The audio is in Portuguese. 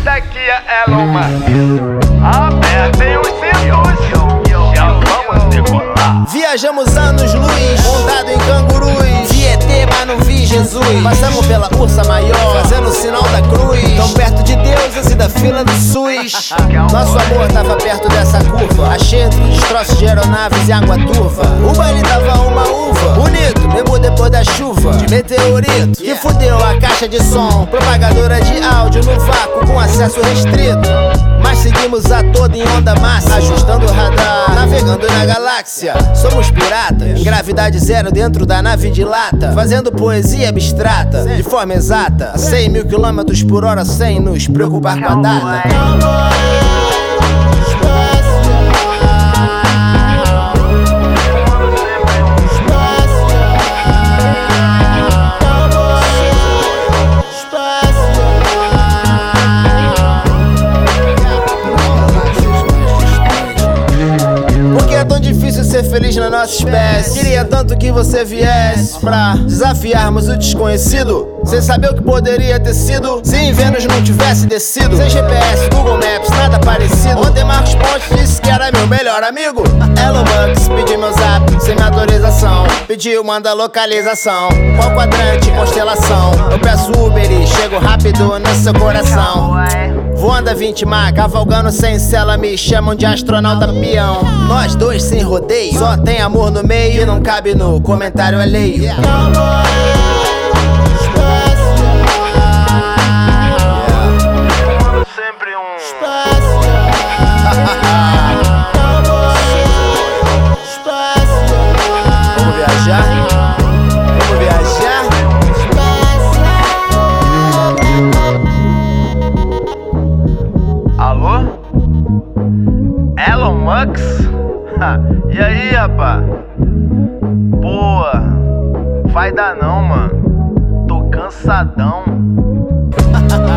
Essa aqui é Elon Musk. Apertem os cintos, já vamos decolar. Viajamos anos-luz, montado em cangurus. Vi ET, mas não vi Jesus. Passamos pela Ursa Maior, fazendo o sinal da cruz. Tão perto de Deus e da fila do SUS. Nosso amor tava perto dessa curva. Achei entre destroços de aeronaves e água turva. O baile tava uma uva, bonito, mesmo depois da chuva de meteorito que fudeu a caixa de som. Propagadora de áudio no vácuo com acesso restrito. Mas seguimos a toda em onda máxima, ajustando o radar, navegando na galáxia. Somos piratas, em gravidade zero dentro da nave de lata, fazendo poesia abstrata, de forma exata, a 100 mil quilômetros por hora sem nos preocupar com a data. Ser feliz na nossa espécie. Queria tanto que você viesse pra desafiarmos o desconhecido, sem saber o que poderia ter sido se em Vênus não tivesse descido. Sem GPS, Google Maps, nada parecido. Ontem Marcos Pontes disse que era meu melhor amigo. Elon Musk pediu meu zap sem minha autorização, pediu, manda localização. Qual quadrante, constelação? Eu peço Uber e chego rápido no seu coração. Voando a 20 mar, cavalgando sem cela, me chamam de astronauta peão. Nós dois sem rodeio, só tem amor no meio e não cabe no comentário alheio. Sempre um Vamos viajar? Vamos viajar? Alô? Elon Musk? E aí, rapá? Boa, vai dar não, mano. Tô cansadão.